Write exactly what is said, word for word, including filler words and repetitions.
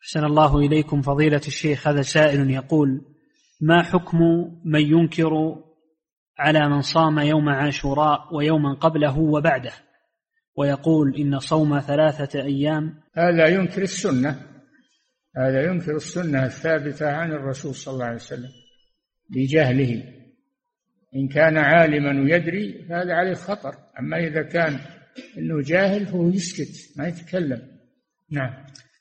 أحسن الله إليكم فضيلة الشيخ. هذا سائل يقول: ما حكم من ينكر على من صام يوم عاشوراء ويوما قبله وبعده ويقول إن صوم ثلاثة أيام؟ هذا ينكر السنة، هذا ينكر السنة الثابتة عن الرسول صلى الله عليه وسلم بجهله. إن كان عالما ويدري فهذا عليه خطر، أما إذا كان إنه جاهل فهو يسكت ما يتكلم. نعم.